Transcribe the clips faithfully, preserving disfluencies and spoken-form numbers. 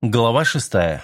Глава шестая.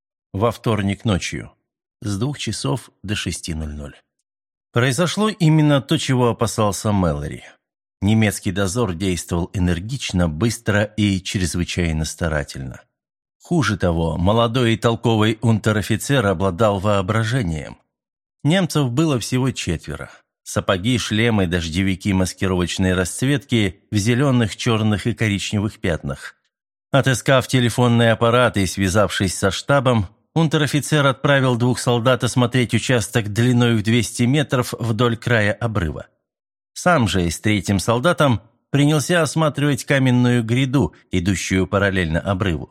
Во вторник ночью. С двух часов до шести ноль-ноль. Произошло именно то, чего опасался Мэлори. Немецкий дозор действовал энергично, быстро и чрезвычайно старательно. Хуже того, молодой и толковый унтер-офицер обладал воображением. Немцев было всего четверо. Сапоги, шлемы, дождевики маскировочной расцветки в зеленых, черных и коричневых пятнах. Отыскав телефонный аппарат и связавшись со штабом, унтер-офицер отправил двух солдат осмотреть участок длиной в двести метров вдоль края обрыва. Сам же с третьим солдатом принялся осматривать каменную гряду, идущую параллельно обрыву.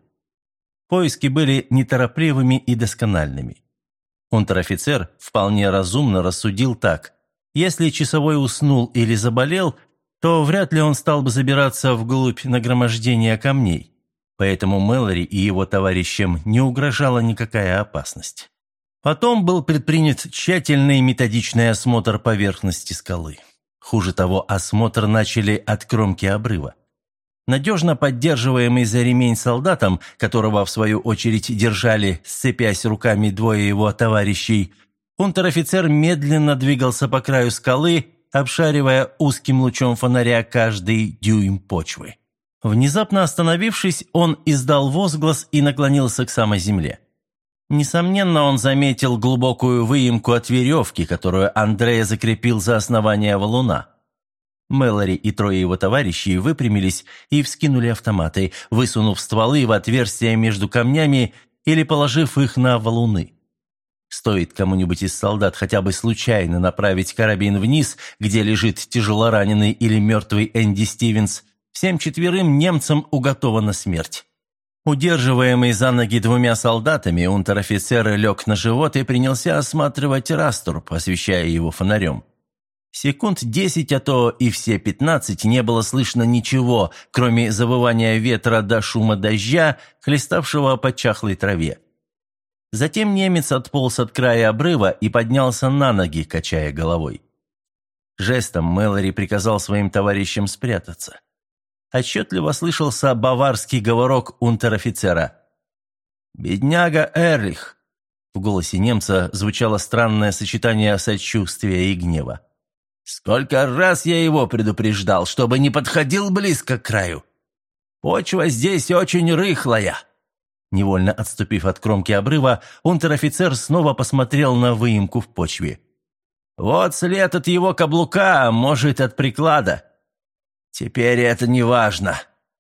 Поиски были неторопливыми и доскональными. Унтер-офицер вполне разумно рассудил так: если часовой уснул или заболел, то вряд ли он стал бы забираться вглубь нагромождения камней. Поэтому Мэлори и его товарищам не угрожала никакая опасность. Потом был предпринят тщательный методичный осмотр поверхности скалы. Хуже того, осмотр начали от кромки обрыва. Надежно поддерживаемый за ремень солдатом, которого в свою очередь держали, сцепясь руками, двое его товарищей, унтер-офицер медленно двигался по краю скалы, обшаривая узким лучом фонаря каждый дюйм почвы. Внезапно остановившись, он издал возглас и наклонился к самой земле. Несомненно, он заметил глубокую выемку от веревки, которую Андреа закрепил за основание валуна. Мэлори и трое его товарищей выпрямились и вскинули автоматы, высунув стволы в отверстия между камнями или положив их на валуны. Стоит кому-нибудь из солдат хотя бы случайно направить карабин вниз, где лежит тяжелораненый или мертвый Энди Стивенс, всем четверым немцам уготована смерть. Удерживаемый за ноги двумя солдатами, унтер-офицер лег на живот и принялся осматривать раструб, освещая его фонарем. Секунд десять, а то и все пятнадцать не было слышно ничего, кроме завывания ветра до шума дождя, хлеставшего по чахлой траве. Затем немец отполз от края обрыва и поднялся на ноги, качая головой. Жестом Мэлори приказал своим товарищам спрятаться. Отчетливо слышался баварский говорок унтер-офицера. «Бедняга Эрлих!» В голосе немца звучало странное сочетание сочувствия и гнева. «Сколько раз я его предупреждал, чтобы не подходил близко к краю! Почва здесь очень рыхлая!» Невольно отступив от кромки обрыва, унтер-офицер снова посмотрел на выемку в почве. «Вот след от его каблука, может, от приклада. Теперь это не важно».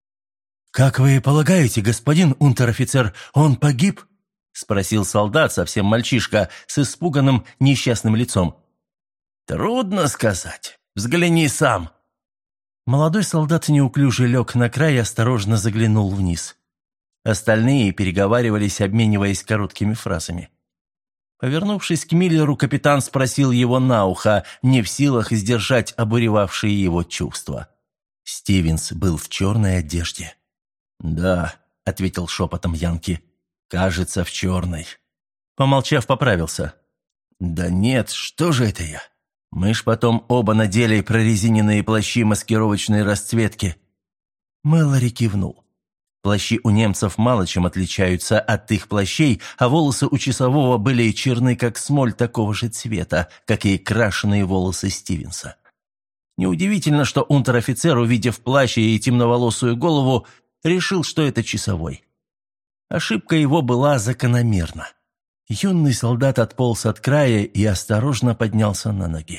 «Как вы полагаете, господин унтер-офицер, он погиб?» – спросил солдат, совсем мальчишка, с испуганным несчастным лицом. «Трудно сказать. Взгляни сам». Молодой солдат неуклюже лег на край и осторожно заглянул вниз. Остальные переговаривались, обмениваясь короткими фразами. Повернувшись к Миллеру, капитан спросил его на ухо, не в силах сдержать обуревавшие его чувства. Стивенс был в черной одежде. «Да», — ответил шепотом Янки, — «кажется, в черной». Помолчав, поправился. «Да нет, что же это я? Мы ж потом оба надели прорезиненные плащи маскировочной расцветки». Мэлори кивнул. Плащи у немцев мало чем отличаются от их плащей, а волосы у часового были черны, как смоль, такого же цвета, как и крашеные волосы Стивенса. Неудивительно, что унтер-офицер, увидев плащ и темноволосую голову, решил, что это часовой. Ошибка его была закономерна. Юный солдат отполз от края и осторожно поднялся на ноги.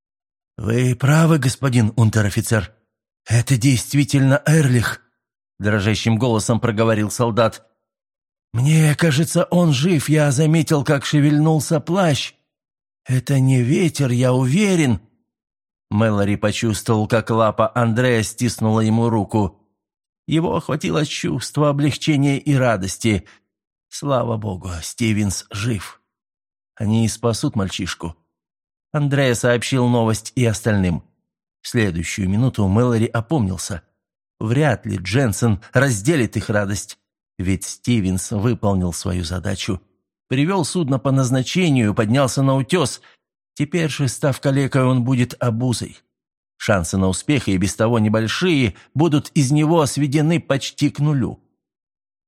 «Вы правы, господин унтер-офицер. Это действительно Эрлих», — дрожащим голосом проговорил солдат. «Мне кажется, он жив. Я заметил, как шевельнулся плащ. Это не ветер, я уверен». Мэлори почувствовал, как лапа Андреа стиснула ему руку. Его охватило чувство облегчения и радости. Слава богу, Стивенс жив. Они спасут мальчишку. Андреа сообщил новость и остальным. В следующую минуту Мэлори опомнился. Вряд ли Дженсен разделит их радость, ведь Стивенс выполнил свою задачу. Привел судно по назначению, поднялся на утес. Теперь же, став калекой, он будет обузой. Шансы на успех, и без того небольшие, будут из него сведены почти к нулю.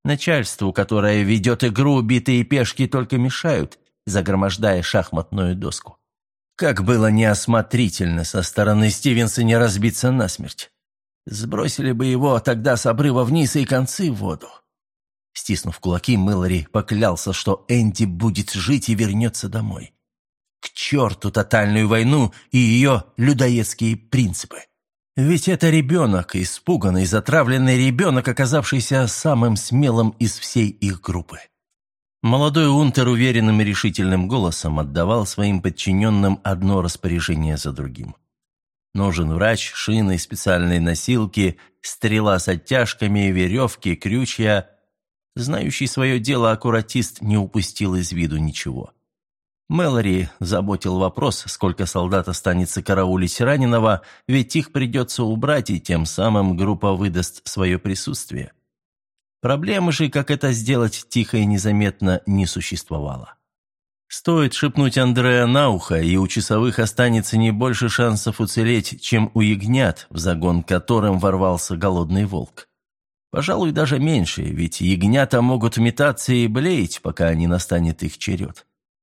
Начальству, которое ведет игру, битые пешки только мешают, загромождая шахматную доску. Как было неосмотрительно со стороны Стивенса не разбиться насмерть. Сбросили бы его тогда с обрыва вниз и концы в воду. Стиснув кулаки, Мэлори поклялся, что Энди будет жить и вернется домой. К черту тотальную войну и ее людоедские принципы. Ведь это ребенок, испуганный, затравленный ребенок, оказавшийся самым смелым из всей их группы. Молодой унтер уверенным и решительным голосом отдавал своим подчиненным одно распоряжение за другим. Нужен врач, шины, специальные носилки, стрела с оттяжками, веревки, крючья. Знающий свое дело аккуратист не упустил из виду ничего. Мэлори заботил вопрос, сколько солдат останется караулить раненого, ведь их придется убрать, и тем самым группа выдаст свое присутствие. Проблемы же, как это сделать тихо и незаметно, не существовало. Стоит шепнуть Андреа на ухо, и у часовых останется не больше шансов уцелеть, чем у ягнят, в загон которым ворвался голодный волк. Пожалуй, даже меньше, ведь ягнята могут метаться и блеять, пока не настанет их черед.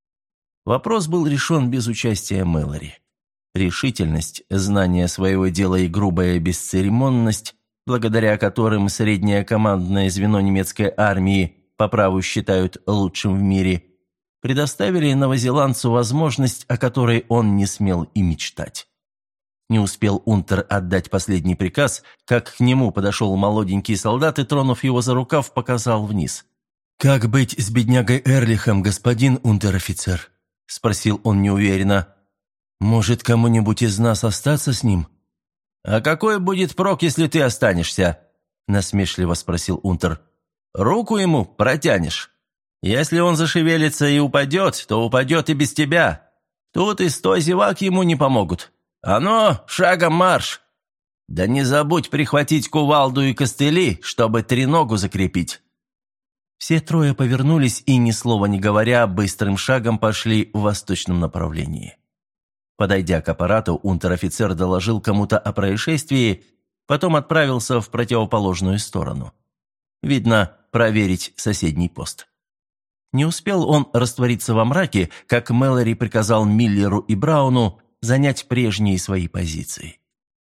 Вопрос был решен без участия Мэлори. Решительность, знание своего дела и грубая бесцеремонность, благодаря которым среднее командное звено немецкой армии по праву считают лучшим в мире, предоставили новозеландцу возможность, о которой он не смел и мечтать. Не успел унтер отдать последний приказ, как к нему подошел молоденький солдат и, тронув его за рукав, показал вниз. «Как быть с беднягой Эрлихом, господин унтер-офицер?» – спросил он неуверенно. «Может, кому-нибудь из нас остаться с ним?» «А какой будет прок, если ты останешься?» – насмешливо спросил унтер. «Руку ему протянешь. Если он зашевелится и упадет, то упадет и без тебя. Тут и сто зевак ему не помогут. А ну, шагом марш! Да не забудь прихватить кувалду и костыли, чтобы треногу закрепить». Все трое повернулись и, ни слова не говоря, быстрым шагом пошли в восточном направлении. Подойдя к аппарату, унтер-офицер доложил кому-то о происшествии, потом отправился в противоположную сторону. Видно, проверить соседний пост. Не успел он раствориться во мраке, как Мэлори приказал Миллеру и Брауну занять прежние свои позиции.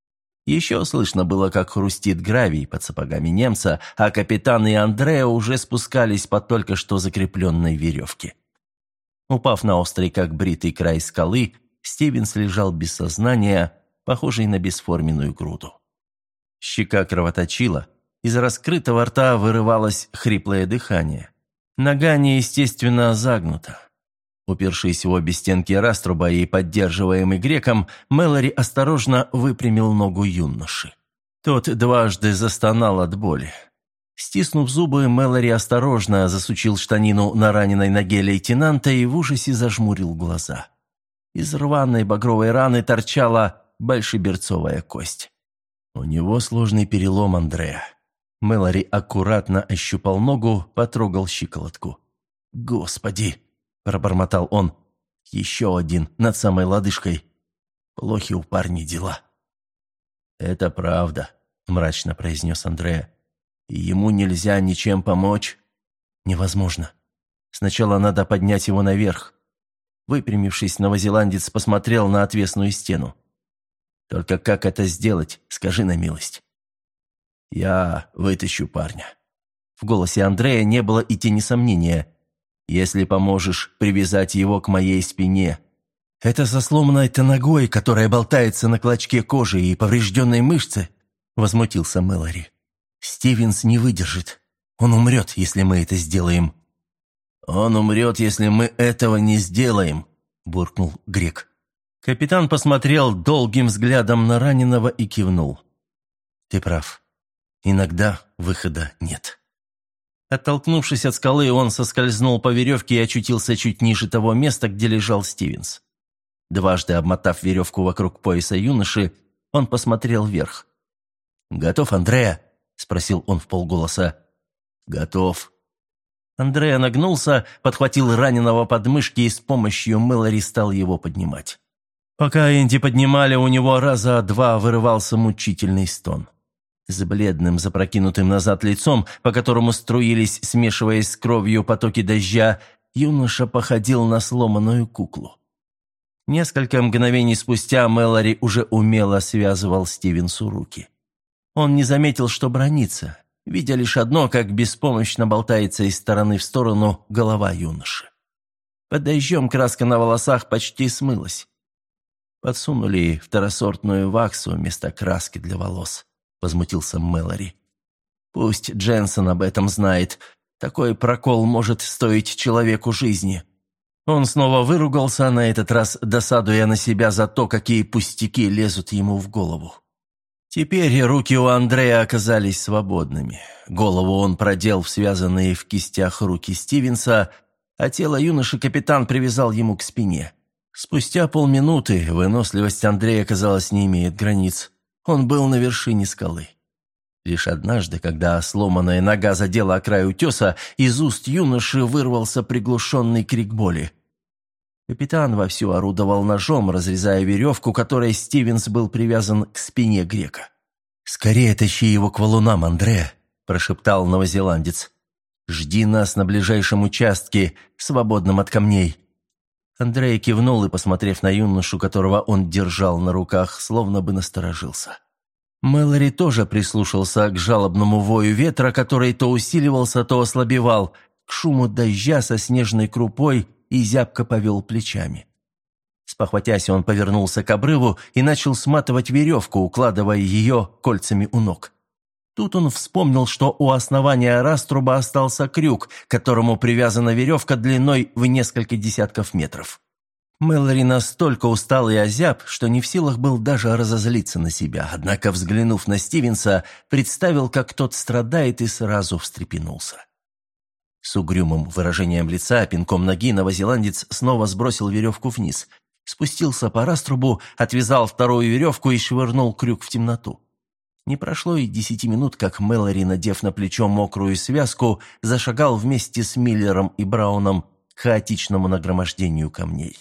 Еще слышно было, как хрустит гравий под сапогами немца, а капитан и Андреа уже спускались по только что закрепленной веревке. Упав на острый, как бритый край скалы, Стивенс лежал без сознания, похожий на бесформенную груду. Щека кровоточила, из раскрытого рта вырывалось хриплое дыхание. Нога неестественно загнута. Упершись в обе стенки раструба и поддерживаемый греком, Мэлори осторожно выпрямил ногу юноши. Тот дважды застонал от боли. Стиснув зубы, Мэлори осторожно засучил штанину на раненой ноге лейтенанта и в ужасе зажмурил глаза. Из рваной багровой раны торчала большеберцовая кость. У него сложный перелом, Андреа. Мэлори аккуратно ощупал ногу, потрогал щиколотку. «Господи!» – пробормотал он. «Еще один над самой лодыжкой. Плохи у парня дела». «Это правда», – мрачно произнес Андреа. «И ему нельзя ничем помочь?» «Невозможно. Сначала надо поднять его наверх». Выпрямившись, новозеландец посмотрел на отвесную стену. «Только как это сделать, скажи на милость». «Я вытащу парня». В голосе Андрея не было и тени сомнения. «Если поможешь привязать его к моей спине». «Это со сломанной-то ногой, которая болтается на клочке кожи и поврежденной мышце», — возмутился Мэлори. «Стивенс не выдержит. Он умрет, если мы это сделаем». «Он умрет, если мы этого не сделаем», — буркнул грек. Капитан посмотрел долгим взглядом на раненого и кивнул. «Ты прав. Иногда выхода нет». Оттолкнувшись от скалы, он соскользнул по веревке и очутился чуть ниже того места, где лежал Стивенс. Дважды обмотав веревку вокруг пояса юноши, он посмотрел вверх. «Готов, Андреа?» — спросил он вполголоса. «Готов». Андреа нагнулся, подхватил раненого под мышки и с помощью Мэлори стал его поднимать. Пока Энди поднимали, у него раза два вырывался мучительный стон. С бледным, запрокинутым назад лицом, по которому струились, смешиваясь с кровью потоки дождя, юноша походил на сломанную куклу. Несколько мгновений спустя Мэлори уже умело связывал Стивенсу руки. Он не заметил, что бранится, видя лишь одно, как беспомощно болтается из стороны в сторону голова юноши. Под дождем краска на волосах почти смылась. «Подсунули второсортную ваксу вместо краски для волос», — возмутился Мэлори. «Пусть Дженсен об этом знает. Такой прокол может стоить человеку жизни». Он снова выругался, на этот раз досадуя на себя за то, какие пустяки лезут ему в голову. Теперь руки у Андрея оказались свободными. Голову он продел в связанные в кистях руки Стивенса, а тело юноши капитан привязал ему к спине. Спустя полминуты выносливость Андрея, казалось, не имеет границ. Он был на вершине скалы. Лишь однажды, когда сломанная нога задела о край утеса, из уст юноши вырвался приглушенный крик боли. Капитан вовсю орудовал ножом, разрезая веревку, которой Стивенс был привязан к спине грека. «Скорее тащи его к валунам, Андре», – прошептал новозеландец. «Жди нас на ближайшем участке, свободном от камней». Андрей кивнул и, посмотрев на юношу, которого он держал на руках, словно бы насторожился. Мэлори тоже прислушался к жалобному вою ветра, который то усиливался, то ослабевал, к шуму дождя со снежной крупой и зябко повел плечами. Спохватясь, он повернулся к обрыву и начал сматывать веревку, укладывая ее кольцами у ног. Тут он вспомнил, что у основания раструба остался крюк, к которому привязана веревка длиной в несколько десятков метров. Мэлори настолько устал и озяб, что не в силах был даже разозлиться на себя, однако, взглянув на Стивенса, представил, как тот страдает, и сразу встрепенулся. С угрюмым выражением лица, пинком ноги, новозеландец снова сбросил веревку вниз, спустился по раструбу, отвязал вторую веревку и швырнул крюк в темноту. Не прошло и десяти минут, как Мэлори, надев на плечо мокрую связку, зашагал вместе с Миллером и Брауном к хаотичному нагромождению камней.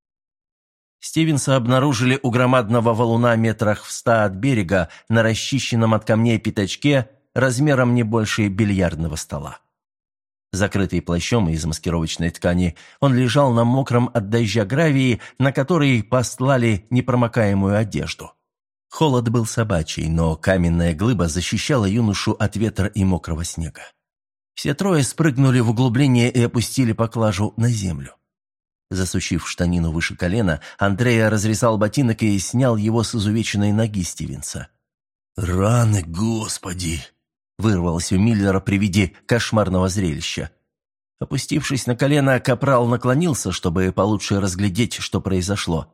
Стивенса обнаружили у громадного валуна метрах в ста от берега на расчищенном от камней пятачке размером не больше бильярдного стола. Закрытый плащом из маскировочной ткани, он лежал на мокром от дождя гравии, на который постлали непромокаемую одежду. Холод был собачий, но каменная глыба защищала юношу от ветра и мокрого снега. Все трое спрыгнули в углубление и опустили поклажу на землю. Засучив штанину выше колена, Андрея разрезал ботинок и снял его с изувеченной ноги Стивенса. «Раны, Господи!» — вырвалось у Миллера при виде кошмарного зрелища. Опустившись на колено, капрал наклонился, чтобы получше разглядеть, что произошло.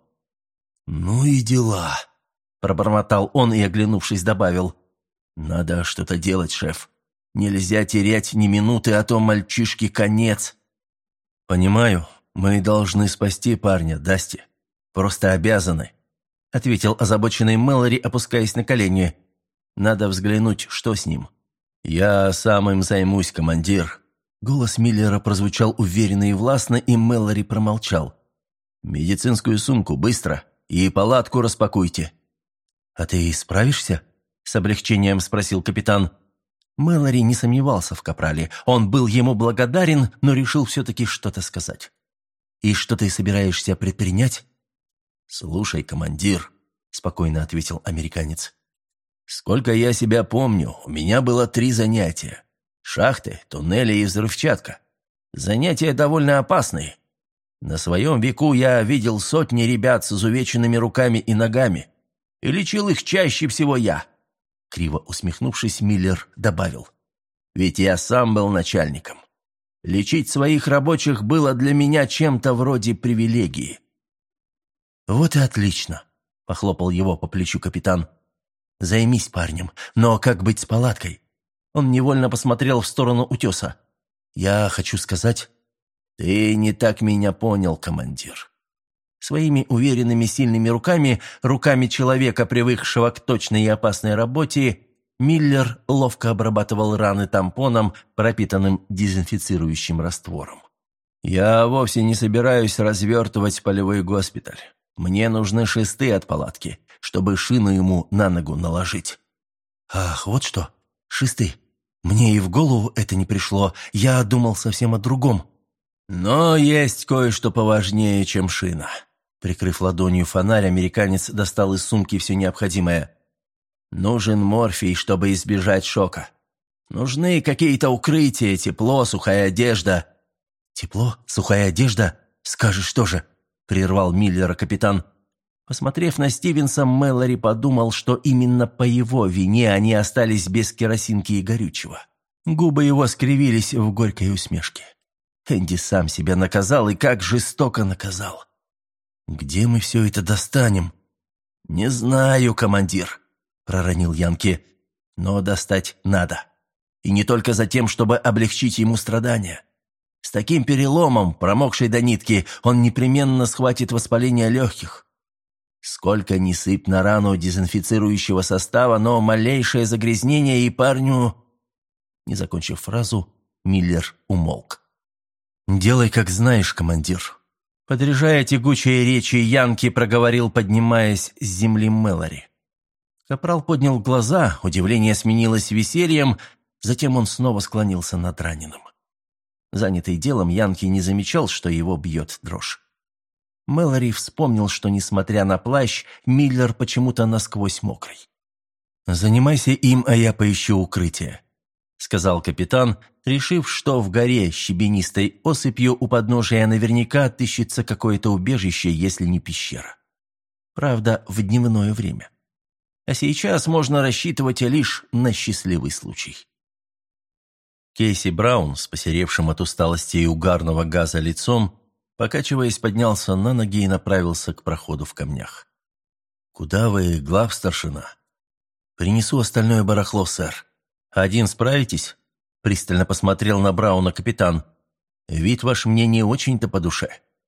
«Ну и дела!» — пробормотал он и, оглянувшись, добавил. «Надо что-то делать, шеф. Нельзя терять ни минуты, а то мальчишке конец». «Понимаю. Мы должны спасти парня, Дасти. Просто обязаны», — ответил озабоченный Мэлори, опускаясь на колени. «Надо взглянуть, что с ним». «Я сам им займусь, командир». Голос Миллера прозвучал уверенно и властно, и Мэлори промолчал. «Медицинскую сумку, быстро, и палатку распакуйте». «А ты справишься?» — с облегчением спросил капитан. Мэлори не сомневался в капрале. Он был ему благодарен, но решил все-таки что-то сказать. «И что ты собираешься предпринять?» «Слушай, командир», — спокойно ответил американец. «Сколько я себя помню, у меня было три занятия. Шахты, туннели и взрывчатка. Занятия довольно опасные. На своем веку я видел сотни ребят с изувеченными руками и ногами. И лечил их чаще всего я». Криво усмехнувшись, Миллер добавил. «Ведь я сам был начальником. Лечить своих рабочих было для меня чем-то вроде привилегии». «Вот и отлично», — похлопал его по плечу капитан. «Займись парнем, но как быть с палаткой?» Он невольно посмотрел в сторону утеса. «Я хочу сказать...» «Ты не так меня понял, командир». Своими уверенными сильными руками, руками человека, привыкшего к точной и опасной работе, Миллер ловко обрабатывал раны тампоном, пропитанным дезинфицирующим раствором. «Я вовсе не собираюсь развертывать полевой госпиталь. Мне нужны шесты от палатки, чтобы шину ему на ногу наложить». «Ах, вот что, шесты. Мне и в голову это не пришло. Я думал совсем о другом». «Но есть кое-что поважнее, чем шина». Прикрыв ладонью фонарь, американец достал из сумки все необходимое. «Нужен морфий, чтобы избежать шока. Нужны какие-то укрытия, тепло, сухая одежда». «Тепло, сухая одежда? Скажешь тоже», — прервал Миллера капитан. Посмотрев на Стивенса, Мэлори подумал, что именно по его вине они остались без керосинки и горючего. Губы его скривились в горькой усмешке. Энди сам себя наказал, и как жестоко наказал. «Где мы все это достанем?» «Не знаю, командир», — проронил Янки, — «но достать надо. И не только за тем, чтобы облегчить ему страдания. С таким переломом, промокшей до нитки, он непременно схватит воспаление легких. Сколько ни сыпь на рану дезинфицирующего состава, но малейшее загрязнение и парню...» Не закончив фразу, Миллер умолк. «Делай, как знаешь, командир». Подряжая тягучие речи, Янки проговорил, поднимаясь с земли Мэлори. Капрал поднял глаза, удивление сменилось весельем, затем он снова склонился над раненым. Занятый делом, Янки не замечал, что его бьет дрожь. Мэлори вспомнил, что, несмотря на плащ, Миллер почему-то насквозь мокрый. «Занимайся им, а я поищу укрытие», — сказал капитан, решив, что в горе щебенистой осыпью у подножия наверняка отыщется какое-то убежище, если не пещера. Правда, в дневное время. А сейчас можно рассчитывать лишь на счастливый случай. Кейси Браун, с посеревшим от усталости и угарного газа лицом, покачиваясь, поднялся на ноги и направился к проходу в камнях. «Куда вы, главстаршина?» «Принесу остальное барахло, сэр. Один справитесь?» Пристально посмотрел на Брауна капитан. «Вид ваш мне не очень-то по душе».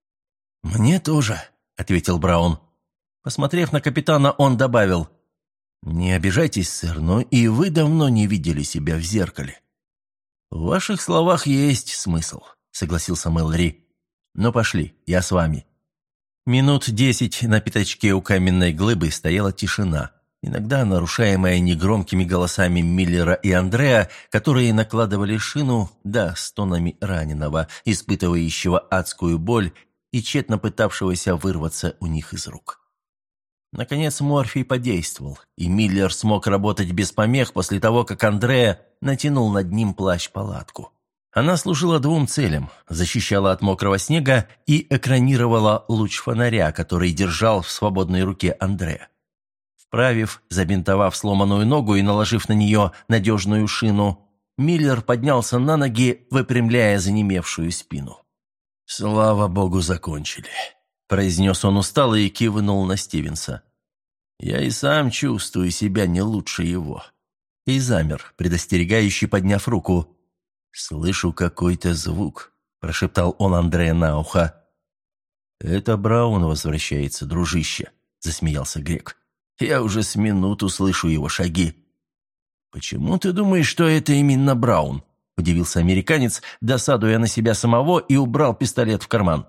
«Мне тоже», — ответил Браун. Посмотрев на капитана, он добавил: «Не обижайтесь, сэр, но и вы давно не видели себя в зеркале». «В ваших словах есть смысл», — согласился Мэлори. «Но пошли, я с вами». Минут десять на пятачке у каменной глыбы стояла тишина, иногда нарушаемая негромкими голосами Миллера и Андреа, которые накладывали шину, да стонами раненого, испытывающего адскую боль и тщетно пытавшегося вырваться у них из рук. Наконец морфий подействовал, и Миллер смог работать без помех после того, как Андреа натянул над ним плащ-палатку. Она служила двум целям – защищала от мокрого снега и экранировала луч фонаря, который держал в свободной руке Андреа. Вправив, забинтовав сломанную ногу и наложив на нее надежную шину, Миллер поднялся на ноги, выпрямляя занемевшую спину. «Слава богу, закончили», – произнес он устало и кивнул на Стивенса. «Я и сам чувствую себя не лучше его». И замер, предостерегающий, подняв руку. «Слышу какой-то звук», – прошептал он Андреа на ухо. «Это Браун возвращается, дружище», – засмеялся грек. «Я уже с минуту слышу его шаги». «Почему ты думаешь, что это именно Браун?» – удивился американец, досадуя на себя самого, и убрал пистолет в карман.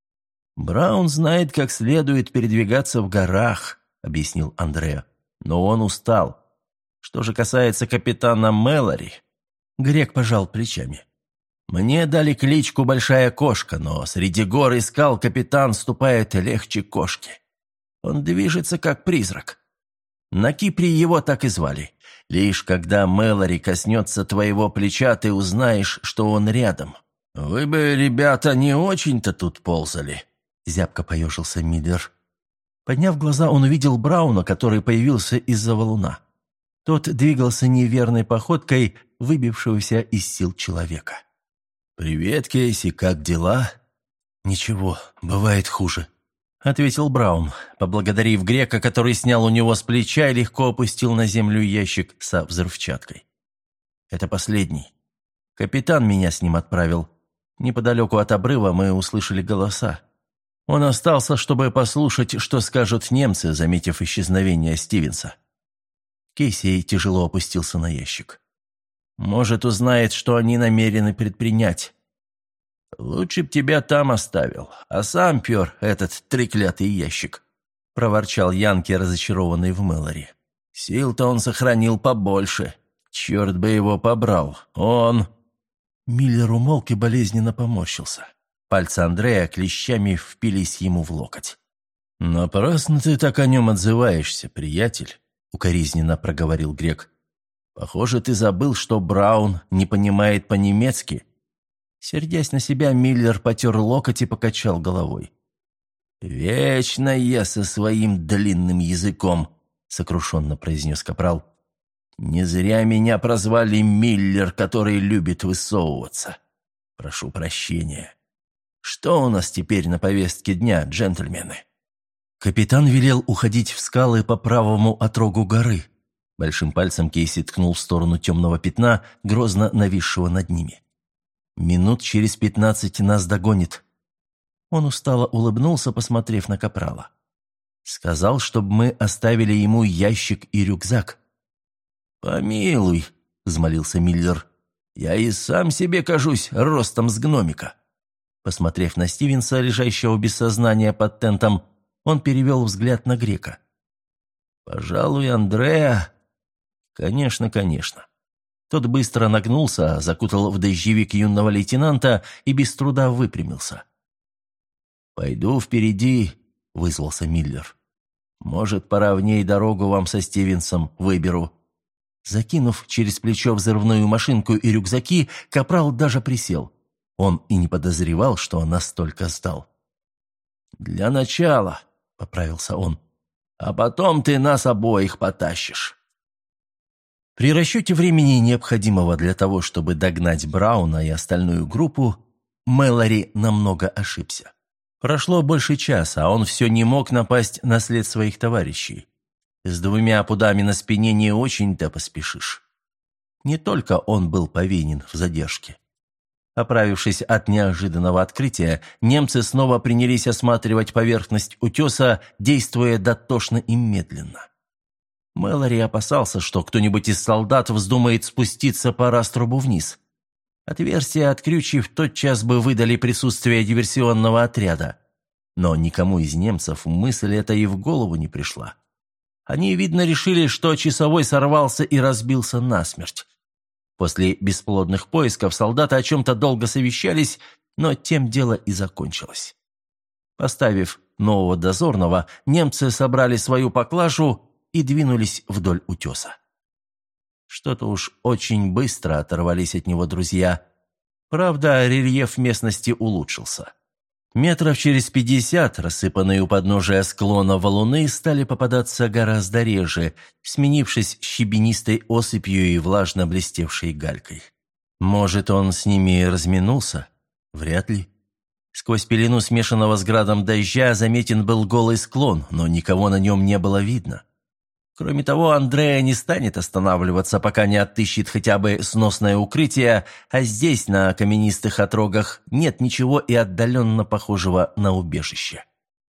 «Браун знает, как следует передвигаться в горах», – объяснил Андреа. «Но он устал. Что же касается капитана Мэлори...» Грек пожал плечами. «Мне дали кличку «Большая кошка», но среди гор и скал капитан ступает легче кошки. Он движется, как призрак. На Кипре его так и звали. Лишь когда Мэлори коснется твоего плеча, ты узнаешь, что он рядом. Вы бы, ребята, не очень-то тут ползали», — зябко поежился Миллер. Подняв глаза, он увидел Брауна, который появился из-за валуна. Тот двигался неверной походкой выбившегося из сил человека. «Привет, Кейси, как дела?» «Ничего, бывает хуже», — ответил Браун, поблагодарив грека, который снял у него с плеча и легко опустил на землю ящик со взрывчаткой. «Это последний. Капитан меня с ним отправил. Неподалеку от обрыва мы услышали голоса. Он остался, чтобы послушать, что скажут немцы, заметив исчезновение Стивенса». Кейси тяжело опустился на ящик. «Может, узнает, что они намерены предпринять. Лучше б тебя там оставил, а сам пер этот треклятый ящик», — проворчал Янки, разочарованный в Мэлори. Сил-то он сохранил побольше. Черт бы его побрал. Он...» Миллер умолк и болезненно поморщился. Пальцы Андрея клещами впились ему в локоть. «Напрасно ты так о нем отзываешься, приятель», — укоризненно проговорил грек. «Похоже, ты забыл, что Браун не понимает по-немецки». Сердясь на себя, Миллер потер локоть и покачал головой. «Вечно я со своим длинным языком», — сокрушенно произнес капрал. «Не зря меня прозвали Миллер, который любит высовываться. Прошу прощения. Что у нас теперь на повестке дня, джентльмены?» Капитан велел уходить в скалы по правому отрогу горы. Большим пальцем Кейси ткнул в сторону темного пятна, грозно нависшего над ними. «Минут через пятнадцать нас догонит». Он устало улыбнулся, посмотрев на капрала. «Сказал, чтобы мы оставили ему ящик и рюкзак». «Помилуй», — взмолился Миллер, — «я и сам себе кажусь ростом с гномика». Посмотрев на Стивенса, лежащего без сознания под тентом, он перевел взгляд на грека. «Пожалуй, Андреа...» «Конечно, конечно». Тот быстро нагнулся, закутал в дождевик юного лейтенанта и без труда выпрямился. «Пойду впереди», — вызвался Миллер. «Может, поровней дорогу вам со Стивенсом выберу». Закинув через плечо взрывную машинку и рюкзаки, капрал даже присел. Он и не подозревал, что настолько сдал. «Для начала», — поправился он, — «а потом ты нас обоих потащишь». При расчете времени, необходимого для того, чтобы догнать Брауна и остальную группу, Мэлори намного ошибся. Прошло больше часа, а он все не мог напасть на след своих товарищей. С двумя пудами на спине не очень-то поспешишь. Не только он был повинен в задержке. Оправившись от неожиданного открытия, немцы снова принялись осматривать поверхность утеса, действуя дотошно и медленно. Мэлори опасался, что кто-нибудь из солдат вздумает спуститься по раструбу вниз. Отверстия от крючев тотчас бы выдали присутствие диверсионного отряда. Но никому из немцев мысль эта и в голову не пришла. Они, видно, решили, что часовой сорвался и разбился насмерть. После бесплодных поисков солдаты о чем-то долго совещались, но тем дело и закончилось. Поставив нового дозорного, немцы собрали свою поклажу и двинулись вдоль утеса. Что-то уж очень быстро оторвались от него друзья. Правда, рельеф местности улучшился. Метров через пятьдесят, рассыпанные у подножия склона валуны, стали попадаться гораздо реже, сменившись щебенистой осыпью и влажно блестевшей галькой. Может, он с ними разминулся? Вряд ли. Сквозь пелену смешанного с градом дождя заметен был голый склон, но никого на нем не было видно. Кроме того, Андреа не станет останавливаться, пока не отыщет хотя бы сносное укрытие, а здесь, на каменистых отрогах, нет ничего и отдаленно похожего на убежище.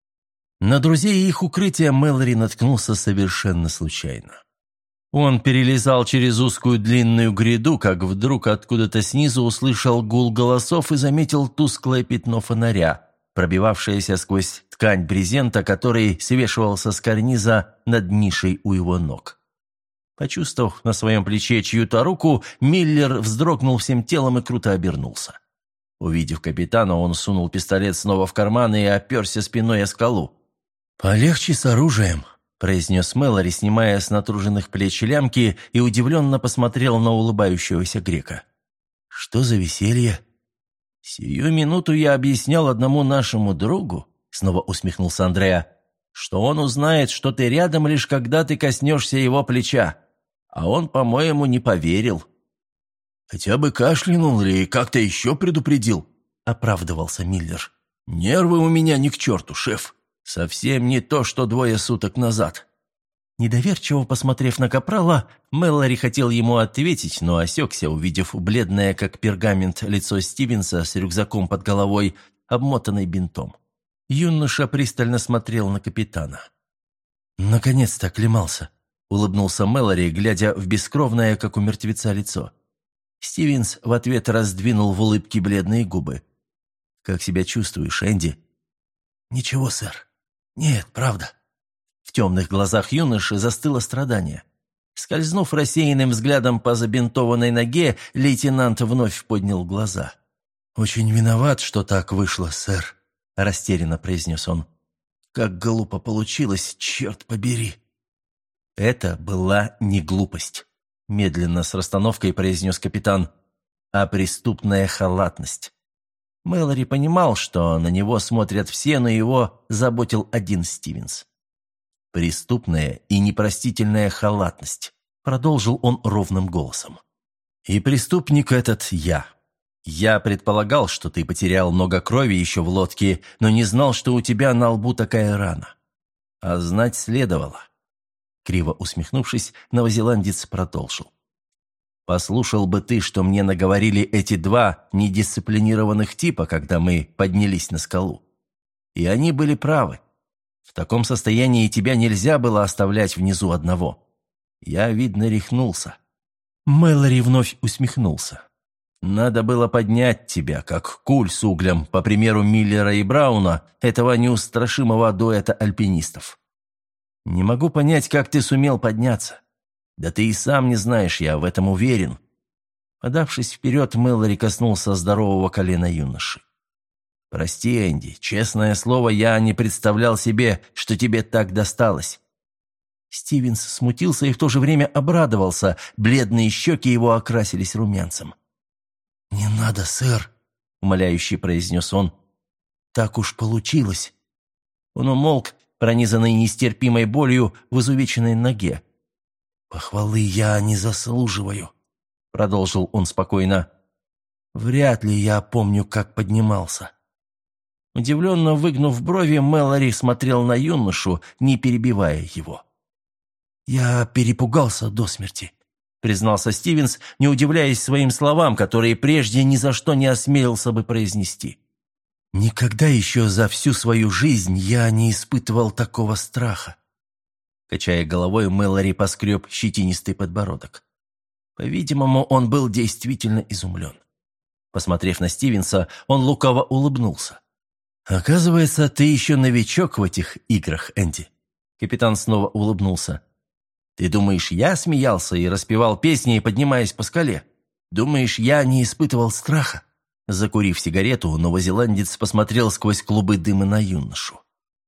На друзей и их укрытия Мэлори наткнулся совершенно случайно. Он перелезал через узкую длинную гряду, как вдруг откуда-то снизу услышал гул голосов и заметил тусклое пятно фонаря, пробивавшееся сквозь ткань брезента, который свешивался с карниза над нишей у его ног. Почувствовав на своем плече чью-то руку, Миллер вздрогнул всем телом и круто обернулся. Увидев капитана, он сунул пистолет снова в карман и оперся спиной о скалу. «Полегче с оружием», — произнес Мэлори, снимая с натруженных плеч лямки, и удивленно посмотрел на улыбающегося грека. «Что за веселье?» «Сию минуту я объяснял одному нашему другу», — снова усмехнулся Андреа, «что он узнает, что ты рядом, лишь когда ты коснешься его плеча. А он, по-моему, не поверил». «Хотя бы кашлянул или как-то еще предупредил», — оправдывался Миллер. «Нервы у меня ни к черту, шеф. Совсем не то, что двое суток назад». Недоверчиво посмотрев на капрала, Мэлори хотел ему ответить, но осекся, увидев бледное, как пергамент, лицо Стивенса с рюкзаком под головой, обмотанной бинтом. Юноша пристально смотрел на капитана. «Наконец-то оклемался», — улыбнулся Мэлори, глядя в бескровное, как у мертвеца, лицо. Стивенс в ответ раздвинул в улыбке бледные губы. «Как себя чувствуешь, Энди?» «Ничего, сэр. Нет, правда». В темных глазах юноши застыло страдание. Скользнув рассеянным взглядом по забинтованной ноге, лейтенант вновь поднял глаза. «Очень виноват, что так вышло, сэр», – растерянно произнес он. «Как глупо получилось, черт побери!» «Это была не глупость», – медленно с расстановкой произнес капитан, – «а преступная халатность». Мэлори понимал, что на него смотрят все, но его заботил один Стивенс. «Преступная и непростительная халатность», – продолжил он ровным голосом. «И преступник этот я. Я предполагал, что ты потерял много крови еще в лодке, но не знал, что у тебя на лбу такая рана. А знать следовало». Криво усмехнувшись, новозеландец продолжил. «Послушал бы ты, что мне наговорили эти два недисциплинированных типа, когда мы поднялись на скалу. И они были правы. В таком состоянии тебя нельзя было оставлять внизу одного. Я, видно, рехнулся». Мэлори вновь усмехнулся. «Надо было поднять тебя, как куль с углем, по примеру Миллера и Брауна, этого неустрашимого дуэта альпинистов. Не могу понять, как ты сумел подняться. Да ты и сам не знаешь, я в этом уверен». Подавшись вперед, Мэлори коснулся здорового колена юноши. «Прости, Энди, честное слово, я не представлял себе, что тебе так досталось». Стивенс смутился и в то же время обрадовался, бледные щеки его окрасились румянцем. «Не надо, сэр», — умоляюще произнес он. «Так уж получилось». Он умолк, пронизанный нестерпимой болью в изувеченной ноге. «Похвалы я не заслуживаю», — продолжил он спокойно. «Вряд ли я помню, как поднимался». Удивленно выгнув брови, Мэлори смотрел на юношу, не перебивая его. «Я перепугался до смерти», — признался Стивенс, не удивляясь своим словам, которые прежде ни за что не осмелился бы произнести. «Никогда еще за всю свою жизнь я не испытывал такого страха». Качая головой, Мэлори поскреб щетинистый подбородок. По-видимому, он был действительно изумлен. Посмотрев на Стивенса, он лукаво улыбнулся. «Оказывается, ты еще новичок в этих играх, Энди». Капитан снова улыбнулся. «Ты думаешь, я смеялся и распевал песни, поднимаясь по скале? Думаешь, я не испытывал страха?» Закурив сигарету, новозеландец посмотрел сквозь клубы дыма на юношу.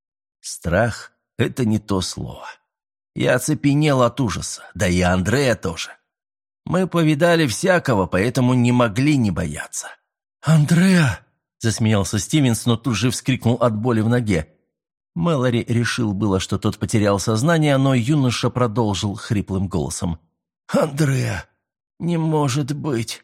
«Страх — это не то слово. Я оцепенел от ужаса, да и Андрея тоже. Мы повидали всякого, поэтому не могли не бояться». «Андреа!» — засмеялся Стивенс, но тут же вскрикнул от боли в ноге. Мэлори решил было, что тот потерял сознание, но юноша продолжил хриплым голосом. «Андреа! Не может быть!»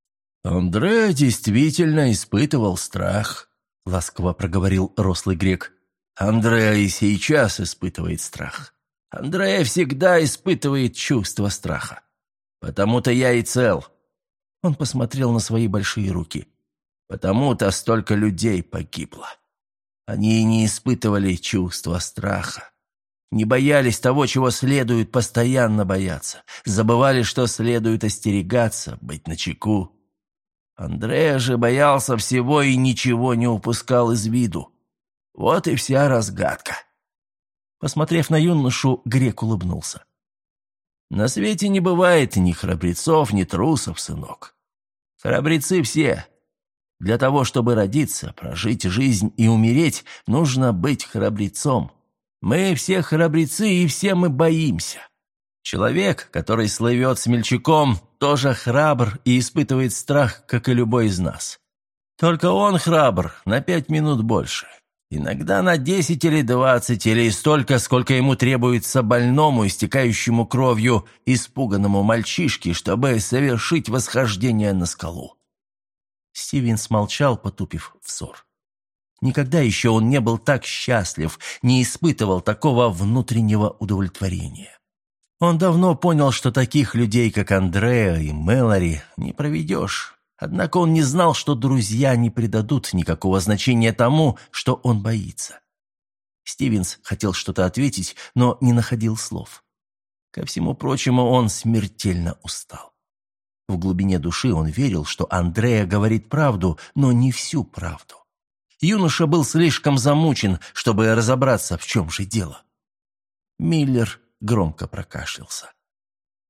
«Андреа действительно испытывал страх», — ласково проговорил рослый грек. «Андреа и сейчас испытывает страх. Андреа всегда испытывает чувство страха. Потому-то я и цел». Он посмотрел на свои большие руки. «Потому-то столько людей погибло. Они не испытывали чувства страха. Не боялись того, чего следует постоянно бояться. Забывали, что следует остерегаться, быть начеку. Андреа же боялся всего и ничего не упускал из виду. Вот и вся разгадка». Посмотрев на юношу, грек улыбнулся. «На свете не бывает ни храбрецов, ни трусов, сынок. Храбрецы все. Для того, чтобы родиться, прожить жизнь и умереть, нужно быть храбрецом. Мы все храбрецы, и все мы боимся. Человек, который слывет смельчаком, тоже храбр и испытывает страх, как и любой из нас. Только он храбр на пять минут больше. Иногда на десять или двадцать, или столько, сколько ему требуется больному, истекающему кровью, испуганному мальчишке, чтобы совершить восхождение на скалу». Стивенс молчал, потупив взор. Никогда еще он не был так счастлив, не испытывал такого внутреннего удовлетворения. Он давно понял, что таких людей, как Андреа и Мэлори, не проведешь. Однако он не знал, что друзья не придадут никакого значения тому, что он боится. Стивенс хотел что-то ответить, но не находил слов. Ко всему прочему, он смертельно устал. В глубине души он верил, что Андреа говорит правду, но не всю правду. Юноша был слишком замучен, чтобы разобраться, в чем же дело. Миллер громко прокашлялся.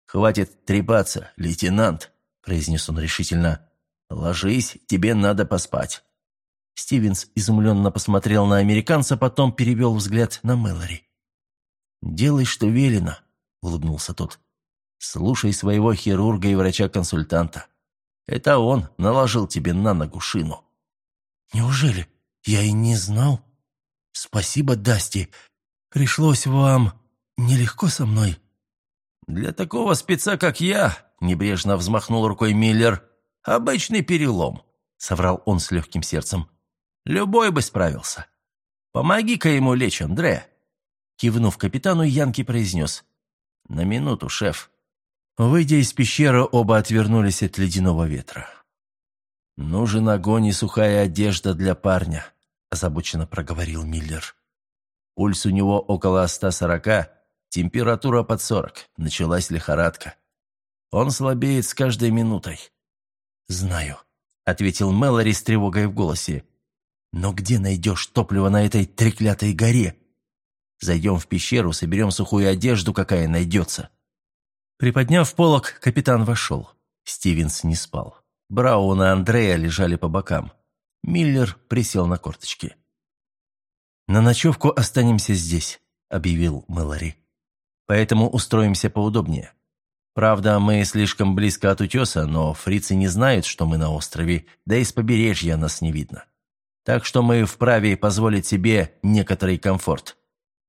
«Хватит трепаться, лейтенант», – произнес он решительно. «Ложись, тебе надо поспать». Стивенс изумленно посмотрел на американца, потом перевел взгляд на Мэлори. «Делай, что велено», – улыбнулся тот. «Слушай своего хирурга и врача-консультанта. Это он наложил тебе на ногу шину». «Неужели? Я и не знал. Спасибо, Дасти. Пришлось вам нелегко со мной». «Для такого спеца, как я», – небрежно взмахнул рукой Миллер, – «обычный перелом», – соврал он с легким сердцем. «Любой бы справился. Помоги-ка ему лечь, Андре». Кивнув капитану, Янки произнес: «На минуту, шеф». Выйдя из пещеры, оба отвернулись от ледяного ветра. «Нужен огонь и сухая одежда для парня», – озабоченно проговорил Миллер. «Пульс у него около ста сорока, температура под сорок, началась лихорадка. Он слабеет с каждой минутой». «Знаю», – ответил Мэлори с тревогой в голосе. «Но где найдешь топливо на этой треклятой горе? Зайдем в пещеру, соберем сухую одежду, какая найдется». Приподняв полог, капитан вошел. Стивенс не спал. Браун и Андреа лежали по бокам. Миллер присел на корточки. «На ночевку останемся здесь», — объявил Мэлори. «Поэтому устроимся поудобнее. Правда, мы слишком близко от утеса, но фрицы не знают, что мы на острове, да и с побережья нас не видно. Так что мы вправе позволить себе некоторый комфорт».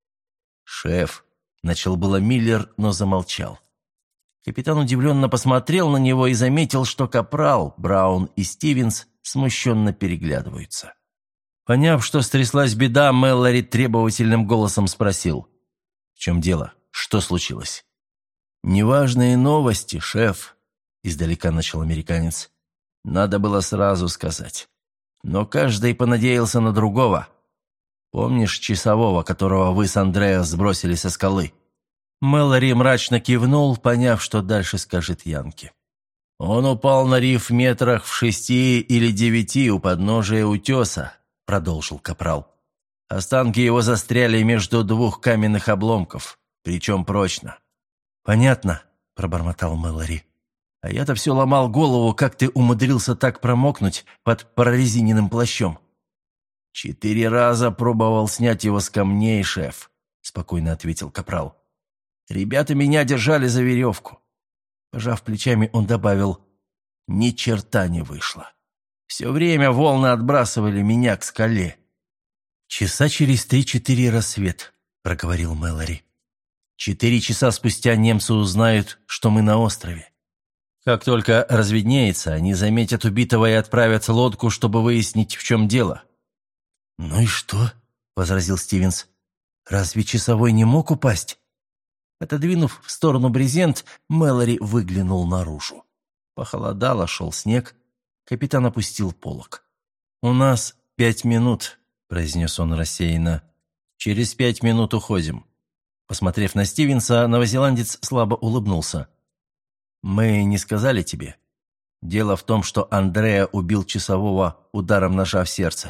«Шеф», — начал было Миллер, но замолчал. Капитан удивленно посмотрел на него и заметил, что Капрал, Браун и Стивенс смущенно переглядываются. Поняв, что стряслась беда, Мэлори требовательным голосом спросил: «В чем дело? Что случилось?» «Неважные новости, шеф», — издалека начал американец. «Надо было сразу сказать. Но каждый понадеялся на другого. Помнишь часового, которого вы с Андреа сбросили со скалы?» Мэлори мрачно кивнул, поняв, что дальше скажет Янки. «Он упал на риф метрах в шести или девяти у подножия утеса», — продолжил Капрал. «Останки его застряли между двух каменных обломков, причем прочно». «Понятно», — пробормотал Мэлори. «А я-то все ломал голову, как ты умудрился так промокнуть под прорезиненным плащом». «Четыре раза пробовал снять его с камней, шеф», — спокойно ответил Капрал. «Ребята меня держали за веревку». Пожав плечами, он добавил: «Ни черта не вышло. Все время волны отбрасывали меня к скале». «Часа через три-четыре рассвет», — проговорил Мэлори. «Четыре часа спустя немцы узнают, что мы на острове. Как только разведнеется, они заметят убитого и отправят лодку, чтобы выяснить, в чем дело». «Ну и что?» — возразил Стивенс. «Разве часовой не мог упасть?» Отодвинув в сторону брезент, Мэлори выглянул наружу. Похолодало, шел снег. Капитан опустил полог. «У нас пять минут», — произнес он рассеянно. «Через пять минут уходим». Посмотрев на Стивенса, новозеландец слабо улыбнулся. «Мы не сказали тебе. Дело в том, что Андреа убил часового ударом ножа в сердце».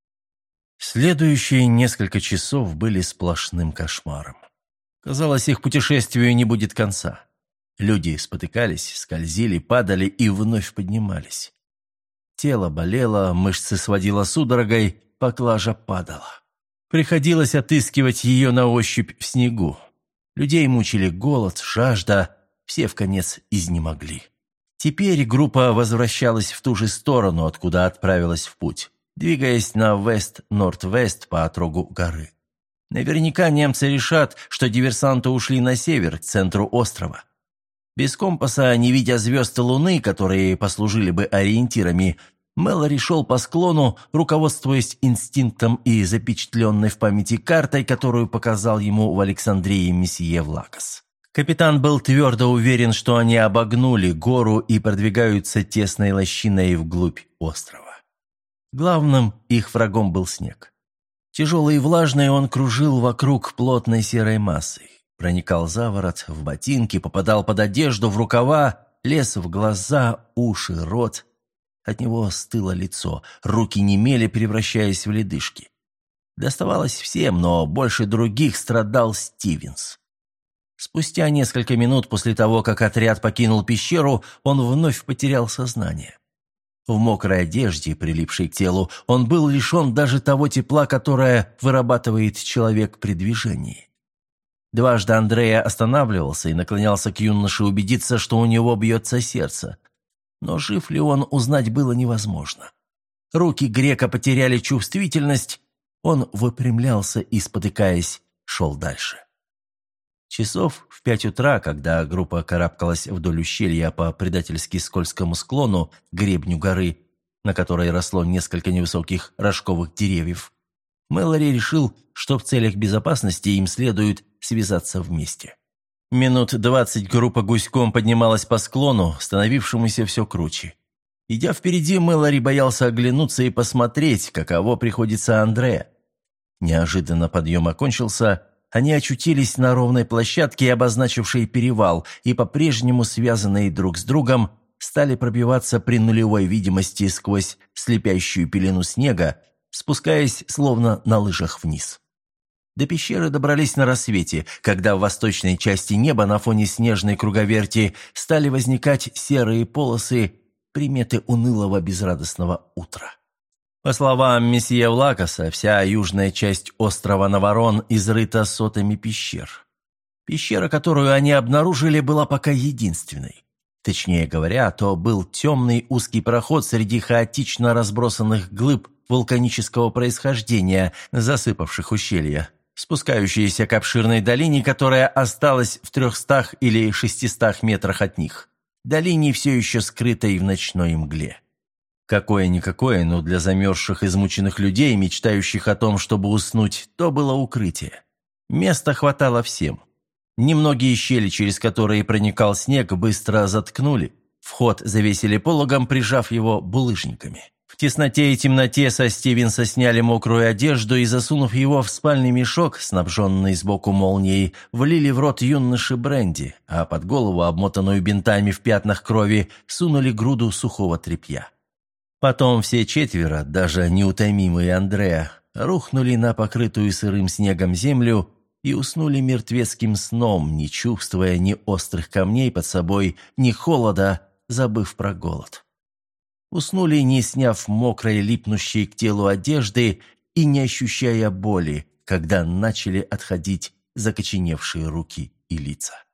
Следующие несколько часов были сплошным кошмаром. Казалось, их путешествию не будет конца. Люди спотыкались, скользили, падали и вновь поднимались. Тело болело, мышцы сводило судорогой, поклажа падала. Приходилось отыскивать ее на ощупь в снегу. Людей мучили голод, жажда, все вконец изнемогли. Теперь группа возвращалась в ту же сторону, откуда отправилась в путь, двигаясь на вест-норд-вест по отрогу горы. Наверняка немцы решат, что диверсанты ушли на север, к центру острова. Без компаса, не видя звезд и луны, которые послужили бы ориентирами, Мэлори шел по склону, руководствуясь инстинктом и запечатленной в памяти картой, которую показал ему в Александрии месье Влакос. Капитан был твердо уверен, что они обогнули гору и продвигаются тесной лощиной вглубь острова. Главным их врагом был снег. Тяжелый и влажный, он кружил вокруг плотной серой массой, проникал за ворот, в ботинки, попадал под одежду, в рукава, лез в глаза, уши, рот. От него стыло лицо, руки немели, превращаясь в ледышки. Доставалось всем, но больше других страдал Стивенс. Спустя несколько минут после того, как отряд покинул пещеру, он вновь потерял сознание. В мокрой одежде, прилипшей к телу, он был лишен даже того тепла, которое вырабатывает человек при движении. Дважды Андреа останавливался и наклонялся к юноше убедиться, что у него бьется сердце. Но жив ли он, узнать было невозможно. Руки грека потеряли чувствительность, он выпрямлялся и, спотыкаясь, шел дальше. Часов в пять утра, когда группа карабкалась вдоль ущелья по предательски скользкому склону, гребню горы, на которой росло несколько невысоких рожковых деревьев, Мэлори решил, что в целях безопасности им следует связаться вместе. Минут двадцать группа гуськом поднималась по склону, становившемуся все круче. Идя впереди, Мэлори боялся оглянуться и посмотреть, каково приходится Андреа. Неожиданно подъем окончился. Они очутились на ровной площадке, обозначившей перевал, и по-прежнему связанные друг с другом стали пробиваться при нулевой видимости сквозь слепящую пелену снега, спускаясь словно на лыжах вниз. До пещеры добрались на рассвете, когда в восточной части неба на фоне снежной круговерти стали возникать серые полосы, приметы унылого безрадостного утра. По словам месье Влакоса, вся южная часть острова Наварон изрыта сотами пещер. Пещера, которую они обнаружили, была пока единственной. Точнее говоря, то был темный узкий проход среди хаотично разбросанных глыб вулканического происхождения, засыпавших ущелья, спускающиеся к обширной долине, которая осталась в трехстах или шестистах метрах от них. Долине, все еще скрытой в ночной мгле. Какое-никакое, но для замерзших измученных людей, мечтающих о том, чтобы уснуть, то было укрытие. Места хватало всем. Немногие щели, через которые проникал снег, быстро заткнули. Вход завесили пологом, прижав его булыжниками. В тесноте и темноте со Стивенса сняли мокрую одежду и, засунув его в спальный мешок, снабженный сбоку молнией, влили в рот юноши бренди, а под голову, обмотанную бинтами в пятнах крови, сунули груду сухого тряпья. Потом все четверо, даже неутомимый Андреа, рухнули на покрытую сырым снегом землю и уснули мертвецким сном, не чувствуя ни острых камней под собой, ни холода, забыв про голод. Уснули, не сняв мокрой, липнущей к телу одежды и не ощущая боли, когда начали отходить закоченевшие руки и лица.